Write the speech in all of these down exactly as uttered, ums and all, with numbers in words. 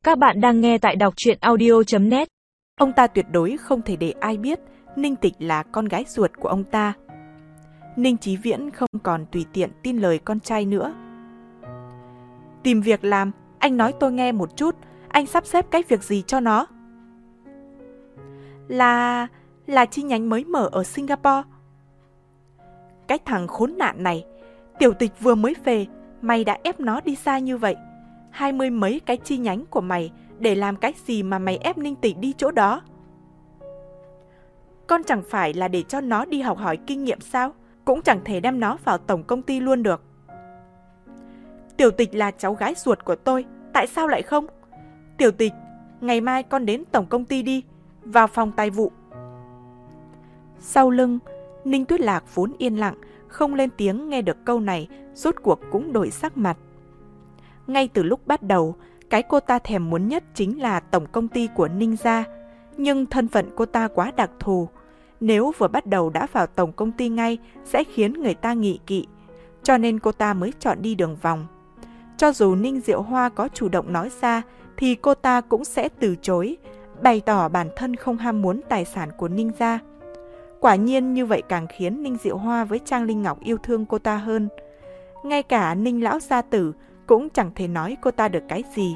Các bạn đang nghe tại đọc truyện audio chấm net. Ông ta tuyệt đối không thể để ai biết Ninh Tịch là con gái ruột của ông ta. Ninh Chí Viễn không còn tùy tiện tin lời con trai nữa. Tìm việc làm, anh nói tôi nghe một chút, anh sắp xếp cái việc gì cho nó? Là... là chi nhánh mới mở ở Singapore. Cái thằng khốn nạn này, Tiểu Tịch vừa mới về, mày đã ép nó đi xa như vậy. Hai mươi mấy cái chi nhánh của mày để làm cái gì mà mày ép Ninh Tịch đi chỗ đó? Con chẳng phải là để cho nó đi học hỏi kinh nghiệm sao? Cũng chẳng thể đem nó vào tổng công ty luôn được. Tiểu Tịch là cháu gái ruột của tôi, tại sao lại không? Tiểu Tịch, ngày mai con đến tổng công ty đi, vào phòng tài vụ. Sau lưng, Ninh Tuyết Lạc vốn yên lặng, không lên tiếng, nghe được câu này, rốt cuộc cũng đổi sắc mặt. Ngay từ lúc bắt đầu, cái cô ta thèm muốn nhất chính là tổng công ty của Ninh gia. Nhưng thân phận cô ta quá đặc thù. Nếu vừa bắt đầu đã vào tổng công ty ngay sẽ khiến người ta nghị kỵ. Cho nên cô ta mới chọn đi đường vòng. Cho dù Ninh Diệu Hoa có chủ động nói ra thì cô ta cũng sẽ từ chối, bày tỏ bản thân không ham muốn tài sản của Ninh gia. Quả nhiên như vậy càng khiến Ninh Diệu Hoa với Trang Linh Ngọc yêu thương cô ta hơn. Ngay cả Ninh lão gia tử cũng chẳng thể nói cô ta được cái gì.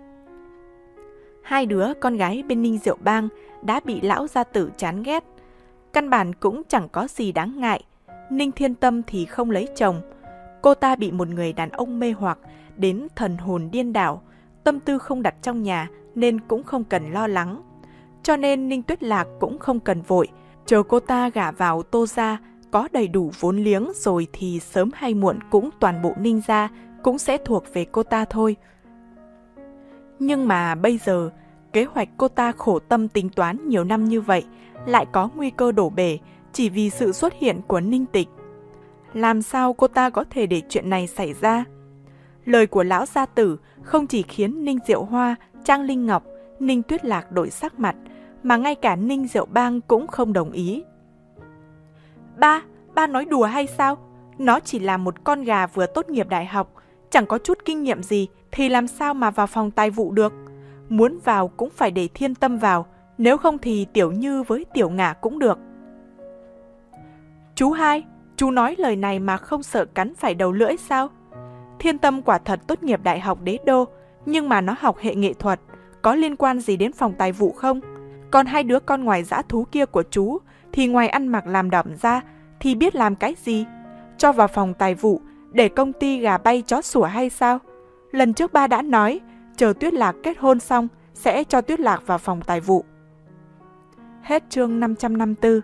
Hai đứa con gái bên Ninh Diệu Bang đã bị lão gia tử chán ghét. Căn bản cũng chẳng có gì đáng ngại. Ninh Thiên Tâm thì không lấy chồng. Cô ta bị một người đàn ông mê hoặc đến thần hồn điên đảo. Tâm tư không đặt trong nhà nên cũng không cần lo lắng. Cho nên Ninh Tuyết Lạc cũng không cần vội. Chờ cô ta gả vào Tô gia, có đầy đủ vốn liếng rồi thì sớm hay muộn cũng toàn bộ Ninh gia cũng sẽ thuộc về cô ta thôi. Nhưng mà bây giờ, kế hoạch cô ta khổ tâm tính toán nhiều năm như vậy lại có nguy cơ đổ bể chỉ vì sự xuất hiện của Ninh Tịch. Làm sao cô ta có thể để chuyện này xảy ra? Lời của lão gia tử không chỉ khiến Ninh Diệu Hoa, Trang Linh Ngọc, Ninh Tuyết Lạc đổi sắc mặt, mà ngay cả Ninh Diệu Bang cũng không đồng ý. Ba, ba nói đùa hay sao? Nó chỉ là một con gà vừa tốt nghiệp đại học, chẳng có chút kinh nghiệm gì thì làm sao mà vào phòng tài vụ được? Muốn vào cũng phải để Thiên Tâm vào, nếu không thì Tiểu Như với Tiểu Ngả cũng được. Chú hai, chú nói lời này mà không sợ cắn phải đầu lưỡi sao? Thiên Tâm quả thật tốt nghiệp đại học Đế Đô, nhưng mà nó học hệ nghệ thuật, có liên quan gì đến phòng tài vụ không? Còn hai đứa con ngoài dã thú kia của chú thì ngoài ăn mặc làm đỏm ra thì biết làm cái gì? Cho vào phòng tài vụ để công ty gà bay chó sủa hay sao? Lần trước ba đã nói, chờ Tuyết Lạc kết hôn xong sẽ cho Tuyết Lạc vào phòng tài vụ. Hết chương năm trăm năm mươi tư.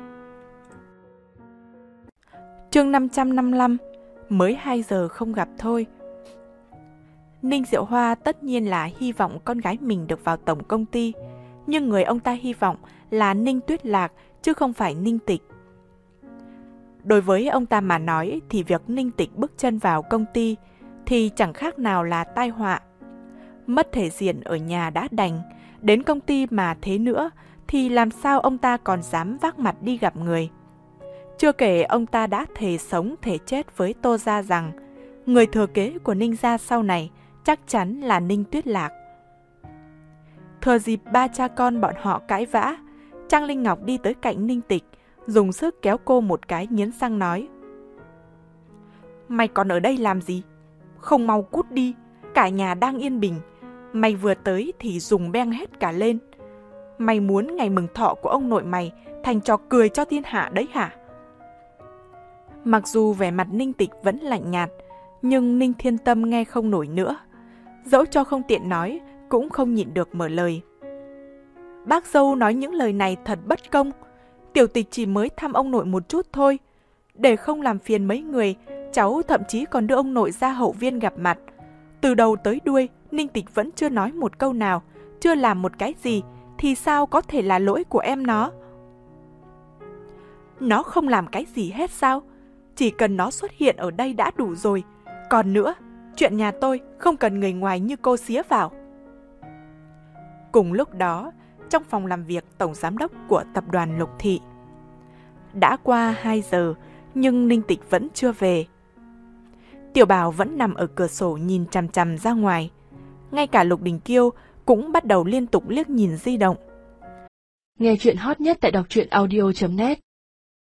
Chương năm trăm năm mươi lăm, mới hai giờ không gặp thôi. Ninh Diệu Hoa tất nhiên là hy vọng con gái mình được vào tổng công ty, nhưng người ông ta hy vọng là Ninh Tuyết Lạc chứ không phải Ninh Tịch. Đối với ông ta mà nói thì việc Ninh Tịch bước chân vào công ty thì chẳng khác nào là tai họa. Mất thể diện ở nhà đã đành, đến công ty mà thế nữa thì làm sao ông ta còn dám vác mặt đi gặp người. Chưa kể ông ta đã thề sống thề chết với Tô gia rằng người thừa kế của Ninh gia sau này chắc chắn là Ninh Tuyết Lạc. Thừa dịp ba cha con bọn họ cãi vã, Trang Linh Ngọc đi tới cạnh Ninh Tịch, dùng sức kéo cô một cái, nghiến răng nói: Mày còn ở đây làm gì? Không mau cút đi, cả nhà đang yên bình. Mày vừa tới thì dùng beng hết cả lên. Mày muốn ngày mừng thọ của ông nội mày thành trò cười cho thiên hạ đấy hả? Mặc dù vẻ mặt Ninh Tịch vẫn lạnh nhạt, nhưng Ninh Thiên Tâm nghe không nổi nữa. Dẫu cho không tiện nói, cũng không nhịn được mở lời. Bác dâu nói những lời này thật bất công. Tiểu Tịch chỉ mới thăm ông nội một chút thôi. Để không làm phiền mấy người, cháu thậm chí còn đưa ông nội ra hậu viên gặp mặt. Từ đầu tới đuôi, Ninh Tịch vẫn chưa nói một câu nào, chưa làm một cái gì, thì sao có thể là lỗi của em nó? Nó không làm cái gì hết sao? Chỉ cần nó xuất hiện ở đây đã đủ rồi. Còn nữa, chuyện nhà tôi không cần người ngoài như cô xía vào. Cùng lúc đó, trong phòng làm việc tổng giám đốc của tập đoàn Lục Thị. Đã qua hai giờ, nhưng Ninh Tịch vẫn chưa về. Tiểu Bảo vẫn nằm ở cửa sổ nhìn chằm chằm ra ngoài. Ngay cả Lục Đình Kiêu cũng bắt đầu liên tục liếc nhìn di động. Nghe chuyện hot nhất tại đọc truyện audio chấm net